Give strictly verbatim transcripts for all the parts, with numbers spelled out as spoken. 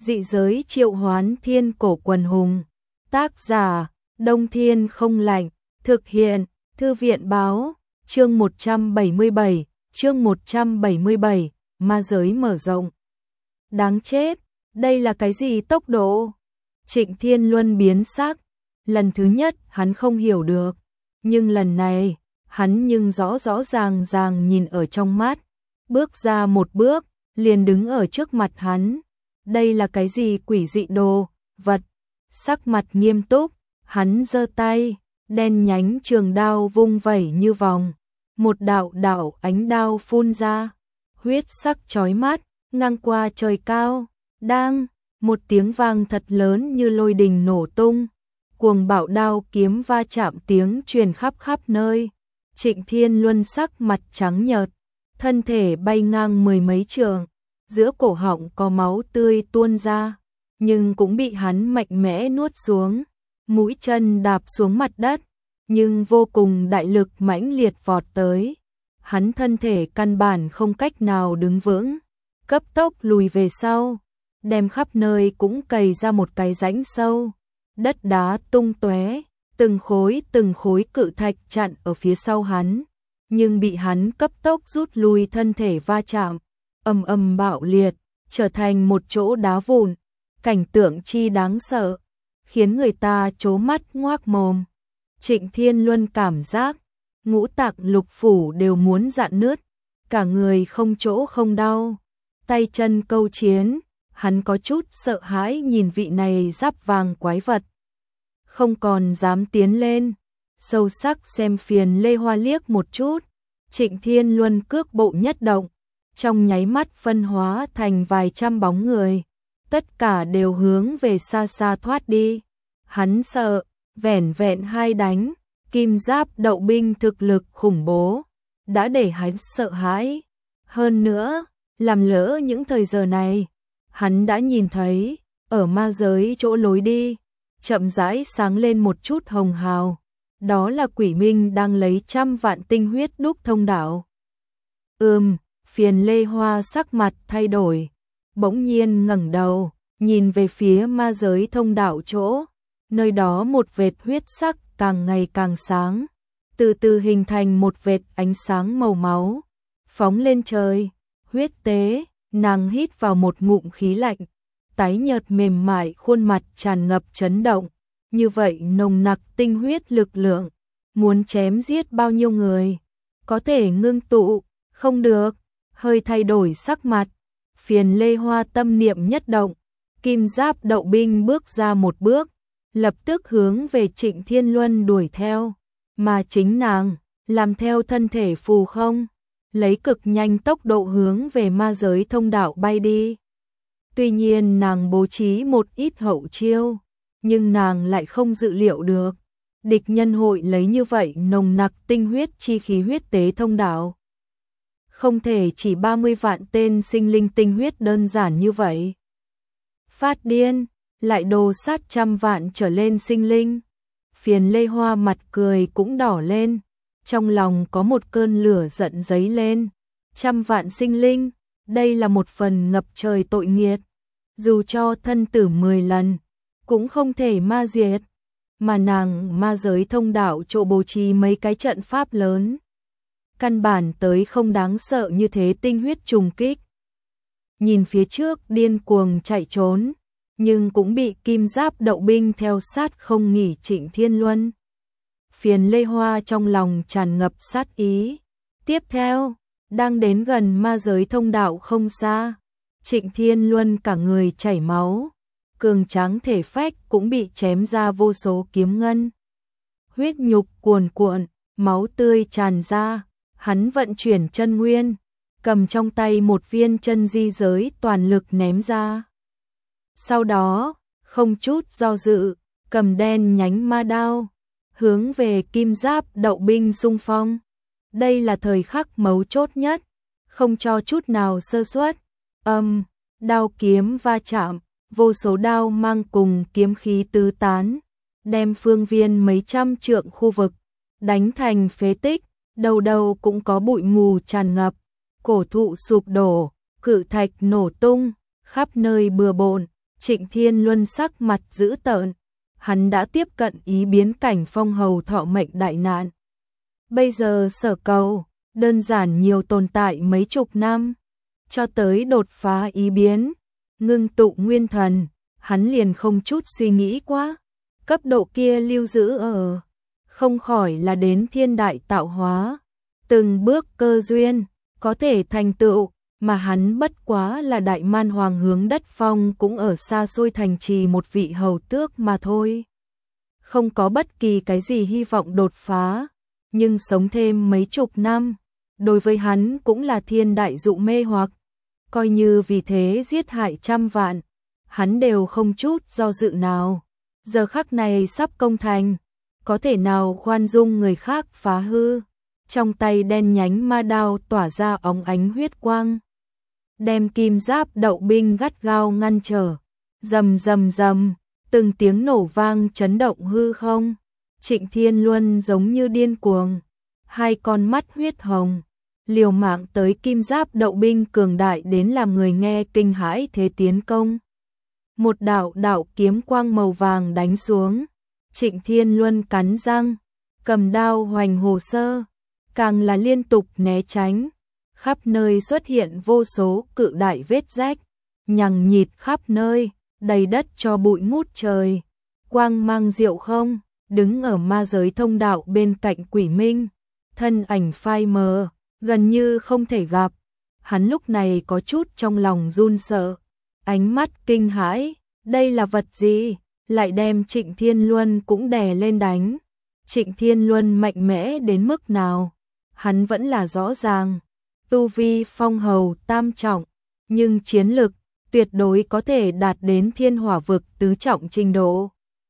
Dị giới triệu hoán thiên cổ quần hùng. Tác giả, Đông Thiên không lạnh. Thực hiện, Thư viện báo. Chương một trăm bảy mươi bảy, chương một trăm bảy mươi bảy, ma giới mở rộng. Đáng chết, đây là cái gì tốc độ? Trịnh Thiên Luân biến sắc. Lần thứ nhất hắn không hiểu được, nhưng lần này, hắn nhưng rõ rõ ràng ràng nhìn ở trong mắt. Bước ra một bước, liền đứng ở trước mặt hắn. Đây là cái gì quỷ dị đồ, vật? Sắc mặt nghiêm túc, hắn giơ tay, đen nhánh trường đao vung vẩy như vòng. Một đạo đạo ánh đao phun ra, huyết sắc chói mắt, ngang qua trời cao. Đang, một tiếng vang thật lớn như lôi đình nổ tung. Cuồng bạo đao kiếm va chạm tiếng truyền khắp khắp nơi. Trịnh Thiên Luân sắc mặt trắng nhợt, thân thể bay ngang mười mấy trượng, giữa cổ họng có máu tươi tuôn ra, nhưng cũng bị hắn mạnh mẽ nuốt xuống. Mũi chân đạp xuống mặt đất, nhưng vô cùng đại lực mãnh liệt vọt tới. Hắn thân thể căn bản không cách nào đứng vững, cấp tốc lùi về sau, đem khắp nơi cũng cày ra một cái rãnh sâu. Đất đá tung tóe, từng khối từng khối cự thạch chặn ở phía sau hắn, nhưng bị hắn cấp tốc rút lui thân thể va chạm, ầm ầm bạo liệt, trở thành một chỗ đá vụn. Cảnh tượng chi đáng sợ, khiến người ta trố mắt ngoác mồm. Trịnh Thiên Luân cảm giác ngũ tạng lục phủ đều muốn rạn nứt, cả người không chỗ không đau, tay chân câu chiến. Hắn có chút sợ hãi nhìn vị này giáp vàng quái vật, không còn dám tiến lên. Sâu sắc xem Phiền Lê Hoa liếc một chút, Trịnh Thiên Luân cước bộ nhất động, trong nháy mắt phân hóa thành vài trăm bóng người, tất cả đều hướng về xa xa thoát đi. Hắn sợ, vẻn vẹn hai đánh, kim giáp đậu binh thực lực khủng bố, đã để hắn sợ hãi. Hơn nữa, làm lỡ những thời giờ này, hắn đã nhìn thấy, ở ma giới chỗ lối đi, chậm rãi sáng lên một chút hồng hào. Đó là Quỷ Minh đang lấy trăm vạn tinh huyết đúc thông đạo. Ừm, Phiền Lê Hoa sắc mặt thay đổi, bỗng nhiên ngẩng đầu, nhìn về phía ma giới thông đạo chỗ. Nơi đó một vệt huyết sắc càng ngày càng sáng, từ từ hình thành một vệt ánh sáng màu máu, phóng lên trời. Huyết tế, nàng hít vào một ngụm khí lạnh, tái nhợt mềm mại khuôn mặt tràn ngập chấn động. Như vậy nồng nặc tinh huyết lực lượng, muốn chém giết bao nhiêu người, có thể ngưng tụ, không được. Hơi thay đổi sắc mặt, Phiền Lê Hoa tâm niệm nhất động, kim giáp đậu binh bước ra một bước, lập tức hướng về Trịnh Thiên Luân đuổi theo, mà chính nàng làm theo thân thể phù không, lấy cực nhanh tốc độ hướng về ma giới thông đạo bay đi. Tuy nhiên nàng bố trí một ít hậu chiêu, nhưng nàng lại không dự liệu được địch nhân hội lấy như vậy nồng nặc tinh huyết chi khí huyết tế thông đạo. Không thể chỉ ba mươi vạn tên sinh linh tinh huyết đơn giản như vậy. Phát điên, lại đồ sát trăm vạn trở lên sinh linh. Phiền Lê Hoa mặt cười cũng đỏ lên, trong lòng có một cơn lửa giận dấy lên. Trăm vạn sinh linh, đây là một phần ngập trời tội nghiệt, dù cho thân tử mười lần cũng không thể ma diệt. Mà nàng ma giới thông đạo chỗ bố trí mấy cái trận pháp lớn, căn bản tới không đáng sợ như thế tinh huyết trùng kích. Nhìn phía trước điên cuồng chạy trốn, nhưng cũng bị kim giáp đậu binh theo sát không nghỉ Trịnh Thiên Luân. Phiền Lê Hoa trong lòng tràn ngập sát ý. Tiếp theo, đang đến gần ma giới thông đạo không xa, Trịnh Thiên Luân cả người chảy máu, cường tráng thể phách cũng bị chém ra vô số kiếm ngân. Huyết nhục cuồn cuộn, máu tươi tràn ra, hắn vận chuyển chân nguyên, cầm trong tay một viên chân di giới toàn lực ném ra. Sau đó, không chút do dự, cầm đen nhánh ma đao, hướng về kim giáp đậu binh xung phong. Đây là thời khắc mấu chốt nhất, không cho chút nào sơ suất. Âm, đao kiếm va chạm, vô số đao mang cùng kiếm khí tứ tán, đem phương viên mấy trăm trượng khu vực đánh thành phế tích, đầu đầu cũng có bụi mù tràn ngập, cổ thụ sụp đổ, cự thạch nổ tung, khắp nơi bừa bộn, Trịnh Thiên Luân sắc mặt dữ tợn, hắn đã tiếp cận ý biến cảnh phong hầu thọ mệnh đại nạn. Bây giờ sở cầu, đơn giản nhiều tồn tại mấy chục năm, cho tới đột phá ý biến, ngưng tụ nguyên thần, hắn liền không chút suy nghĩ quá. Cấp độ kia lưu giữ ở, không khỏi là đến thiên đại tạo hóa, từng bước cơ duyên, có thể thành tựu, mà hắn bất quá là đại man hoàng hướng đất phong cũng ở xa xôi thành trì một vị hầu tước mà thôi. Không có bất kỳ cái gì hy vọng đột phá, nhưng sống thêm mấy chục năm, đối với hắn cũng là thiên đại dụ mê hoặc, coi như vì thế giết hại trăm vạn, hắn đều không chút do dự nào. Giờ khắc này sắp công thành, có thể nào khoan dung người khác phá hư. Trong tay đen nhánh ma đao tỏa ra óng ánh huyết quang, đem kim giáp đậu binh gắt gao ngăn trở. Rầm rầm rầm, từng tiếng nổ vang chấn động hư không. Trịnh Thiên Luân giống như điên cuồng, hai con mắt huyết hồng, liều mạng tới kim giáp đậu binh cường đại đến làm người nghe kinh hãi thế tiến công. Một đạo đạo kiếm quang màu vàng đánh xuống, Trịnh Thiên Luân cắn răng, cầm đao hoành hồ sơ, càng là liên tục né tránh, khắp nơi xuất hiện vô số cự đại vết rách, nhằng nhịt khắp nơi, đầy đất cho bụi ngút trời. Quang mang diệu không, đứng ở ma giới thông đạo bên cạnh Quỷ Minh, thân ảnh phai mờ, gần như không thể gặp. Hắn lúc này có chút trong lòng run sợ, ánh mắt kinh hãi, đây là vật gì, lại đem Trịnh Thiên Luân cũng đè lên đánh. Trịnh Thiên Luân mạnh mẽ đến mức nào, hắn vẫn là rõ ràng, tu vi phong hầu tam trọng, nhưng chiến lực tuyệt đối có thể đạt đến thiên hỏa vực tứ trọng trình độ.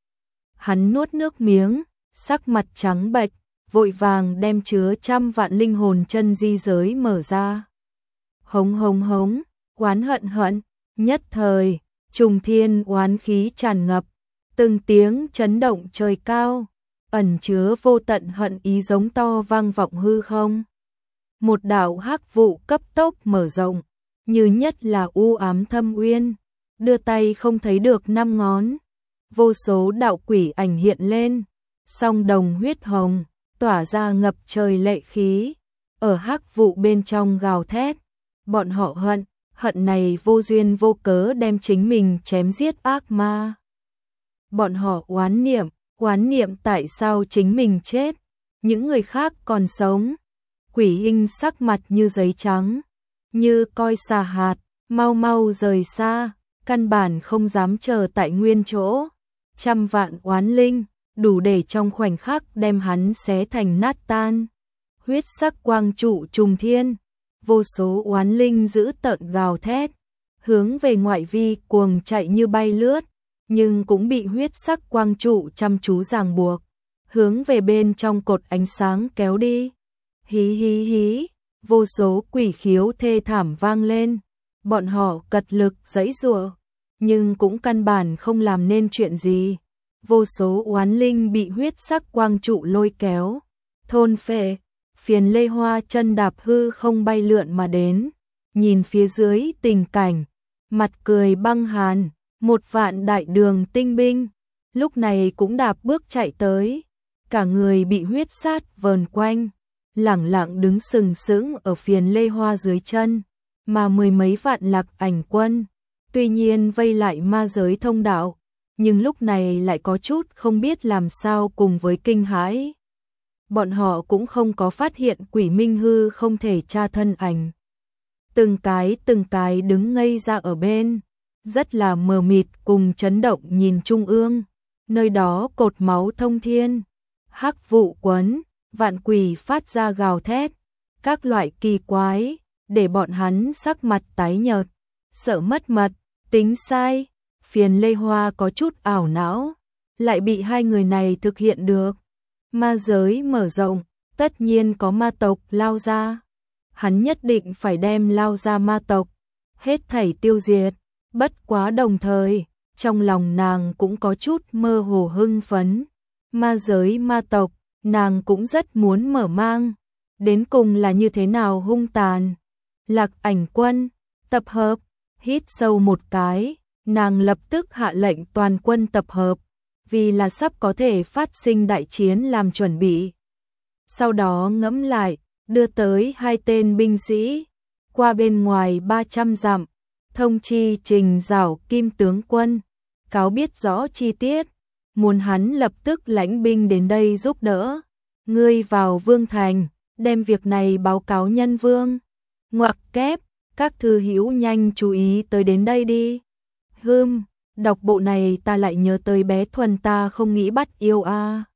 Hắn nuốt nước miếng, sắc mặt trắng bệch, vội vàng đem chứa trăm vạn linh hồn chân di giới mở ra. Hống hống hống, oán hận hận, nhất thời, trùng thiên oán khí tràn ngập, từng tiếng chấn động trời cao, ẩn chứa vô tận hận ý giống to vang vọng hư không. Một đạo hắc vụ cấp tốc mở rộng, như nhất là u ám thâm uyên, đưa tay không thấy được năm ngón. Vô số đạo quỷ ảnh hiện lên, song đồng huyết hồng, tỏa ra ngập trời lệ khí, ở hắc vụ bên trong gào thét. Bọn họ hận, hận này vô duyên vô cớ đem chính mình chém giết ác ma. Bọn họ oán niệm, oán niệm tại sao chính mình chết, những người khác còn sống. Quỷ Hinh sắc mặt như giấy trắng, như coi xà hạt, mau mau rời xa, căn bản không dám chờ tại nguyên chỗ. Trăm vạn oán linh, đủ để trong khoảnh khắc đem hắn xé thành nát tan. Huyết sắc quang trụ trùng thiên, vô số oán linh dữ tợn gào thét, hướng về ngoại vi cuồng chạy như bay lướt, nhưng cũng bị huyết sắc quang trụ chăm chú ràng buộc, hướng về bên trong cột ánh sáng kéo đi. Hí hí hí, vô số quỷ khiếu thê thảm vang lên, bọn họ cật lực giãy giụa, nhưng cũng căn bản không làm nên chuyện gì. Vô số oán linh bị huyết sắc quang trụ lôi kéo, thôn phệ. Phiền Lê Hoa chân đạp hư không bay lượn mà đến, nhìn phía dưới tình cảnh, mặt cười băng hàn. Một vạn đại đường tinh binh, lúc này cũng đạp bước chạy tới, cả người bị huyết sát vờn quanh, lẳng lặng đứng sừng sững ở Phiền Lê Hoa dưới chân, mà mười mấy vạn Lạc Ảnh quân, tuy nhiên vây lại ma giới thông đạo, nhưng lúc này lại có chút không biết làm sao cùng với kinh hãi. Bọn họ cũng không có phát hiện Quỷ Minh hư không thể tra thân ảnh. Từng cái từng cái đứng ngây ra ở bên, rất là mờ mịt cùng chấn động nhìn trung ương, nơi đó cột máu thông thiên, hắc vụ quấn, vạn quỷ phát ra gào thét, các loại kỳ quái, để bọn hắn sắc mặt tái nhợt, sợ mất mật, tính sai. Phiền Lê Hoa có chút ảo não, lại bị hai người này thực hiện được. Ma giới mở rộng, tất nhiên có ma tộc lao ra. Hắn nhất định phải đem lao ra ma tộc, hết thảy tiêu diệt. Bất quá đồng thời, trong lòng nàng cũng có chút mơ hồ hưng phấn. Ma giới ma tộc, nàng cũng rất muốn mở mang. Đến cùng là như thế nào hung tàn. Lạc Ảnh quân, tập hợp, hít sâu một cái, Nàng lập tức hạ lệnh toàn quân tập hợp, vì là sắp có thể phát sinh đại chiến làm chuẩn bị. Sau đó ngẫm lại, đưa tới hai tên binh sĩ, qua bên ngoài ba trăm dặm, thông chi Trình Giảo Kim tướng quân, cáo biết rõ chi tiết, muốn hắn lập tức lãnh binh đến đây giúp đỡ. Ngươi vào Vương Thành, đem việc này báo cáo nhân vương. Ngoặc kép, các thư hữu nhanh chú ý tới đến đây đi. Hừm, đọc bộ này ta lại nhớ tới bé Thuần ta không nghĩ bắt yêu a. À.